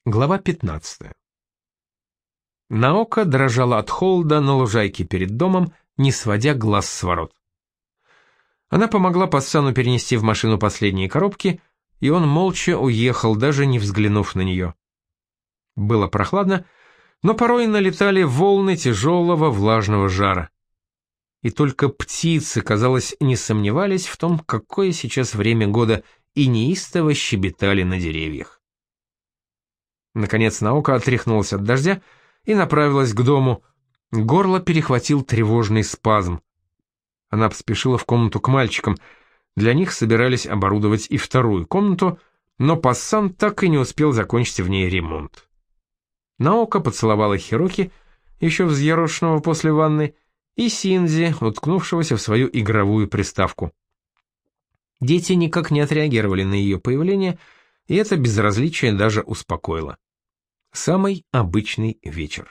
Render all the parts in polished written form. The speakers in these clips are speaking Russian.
Глава 15. Наока дрожала от холода на лужайке перед домом, не сводя глаз с ворот. Она помогла Пассану перенести в машину последние коробки, и он молча уехал, даже не взглянув на нее. Было прохладно, но порой налетали волны тяжелого влажного жара. И только птицы, казалось, не сомневались в том, какое сейчас время года, и неистово щебетали на деревьях. Наконец Наока отряхнулась от дождя и направилась к дому. Горло перехватил тревожный спазм. Она поспешила в комнату к мальчикам. Для них собирались оборудовать и вторую комнату, но Пассан так и не успел закончить в ней ремонт. Наока поцеловала Хироки, еще взъерошенного после ванны, и Синдзи, уткнувшегося в свою игровую приставку. Дети никак не отреагировали на ее появление, и это безразличие даже успокоило. Самый обычный вечер.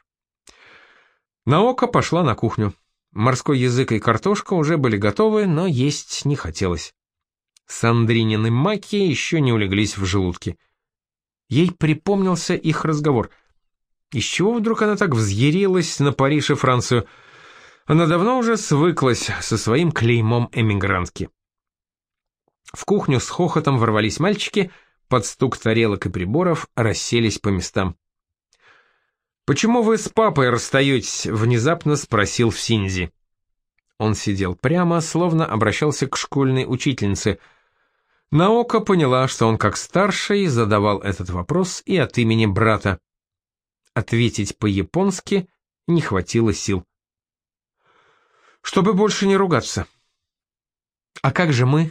Наока пошла на кухню. Морской язык и картошка уже были готовы, но есть не хотелось. Сандринины маки еще не улеглись в желудке. Ей припомнился их разговор. Из чего вдруг она так взъярилась на Париж и Францию? Она давно уже свыклась со своим клеймом эмигрантки. В кухню с хохотом ворвались мальчики, под стук тарелок и приборов расселись по местам. «Почему вы с папой расстаетесь?» — внезапно спросил Синдзи. Он сидел прямо, словно обращался к школьной учительнице. Наока поняла, что он как старший задавал этот вопрос и от имени брата. Ответить по-японски не хватило сил. «Чтобы больше не ругаться». «А как же мы?»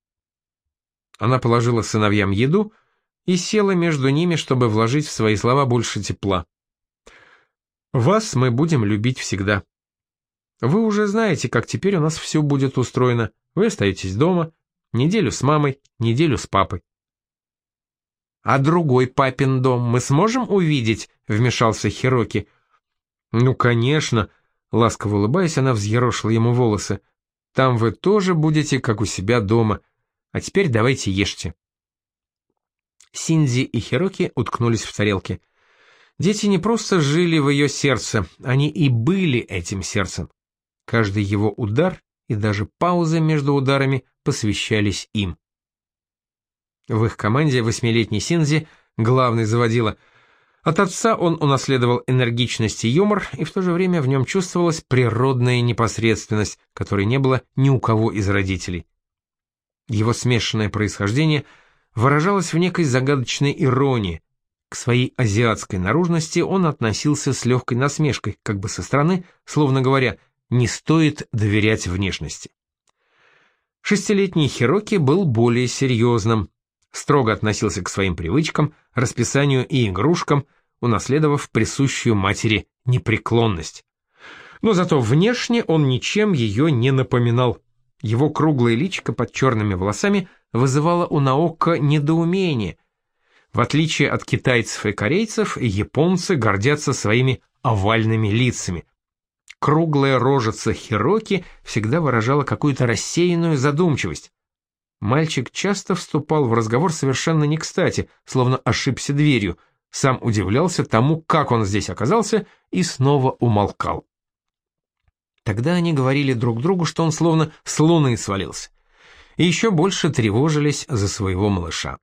Она положила сыновьям еду и села между ними, чтобы вложить в свои слова больше тепла. «Вас мы будем любить всегда. Вы уже знаете, как теперь у нас все будет устроено. Вы остаетесь дома, неделю с мамой, неделю с папой». «А другой папин дом мы сможем увидеть?» — вмешался Хироки. «Ну, конечно», — ласково улыбаясь, она взъерошила ему волосы. «Там вы тоже будете, как у себя дома. А теперь давайте ешьте». Синдзи и Хироки уткнулись в тарелки. Дети не просто жили в ее сердце, они и были этим сердцем. Каждый его удар и даже паузы между ударами посвящались им. В их команде 8-летний Синдзи главный заводила. От отца он унаследовал энергичность и юмор, и в то же время в нем чувствовалась природная непосредственность, которой не было ни у кого из родителей. Его смешанное происхождение выражалось в некой загадочной иронии. К своей азиатской наружности он относился с легкой насмешкой, как бы со стороны, словно говоря, не стоит доверять внешности. 6-летний Хироки был более серьезным, строго относился к своим привычкам, расписанию и игрушкам, унаследовав присущую матери непреклонность. Но зато внешне он ничем ее не напоминал. Его круглое личико под черными волосами вызывало у Наока недоумение. В отличие от китайцев и корейцев, японцы гордятся своими овальными лицами. Круглая рожица Хироки всегда выражала какую-то рассеянную задумчивость. Мальчик часто вступал в разговор совершенно не кстати, словно ошибся дверью, сам удивлялся тому, как он здесь оказался, и снова умолкал. Тогда они говорили друг другу, что он словно с луны свалился, и еще больше тревожились за своего малыша.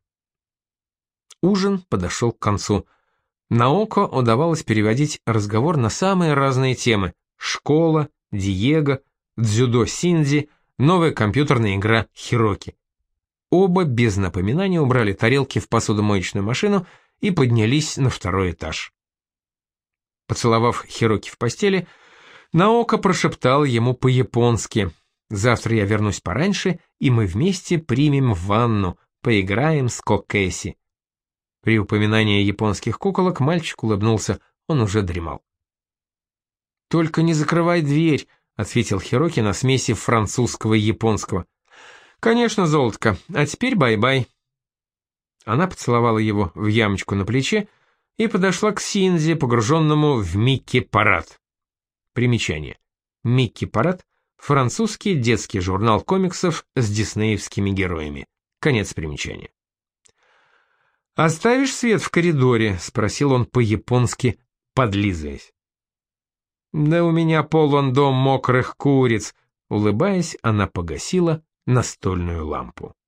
Ужин подошел к концу. Наока удавалось переводить разговор на самые разные темы: школа, Диего, дзюдо Синдзи, новая компьютерная игра Хироки. Оба без напоминания убрали тарелки в посудомоечную машину и поднялись на второй этаж. Поцеловав Хироки в постели, Наока прошептал ему по-японски: «Завтра я вернусь пораньше, и мы вместе примем ванну, поиграем с Кокэси». При упоминании японских куколок мальчик улыбнулся, он уже дремал. «Только не закрывай дверь», — ответил Хироки на смеси французского и японского. «Конечно, золотко, а теперь бай-бай». Она поцеловала его в ямочку на плече и подошла к Синдзи, погруженному в Микки-парад. Примечание. Микки-парад — французский детский журнал комиксов с диснеевскими героями. Конец примечания. «Оставишь свет в коридоре?» — спросил он по-японски, подлизываясь. «Да у меня полон дом мокрых куриц», — улыбаясь, она погасила настольную лампу.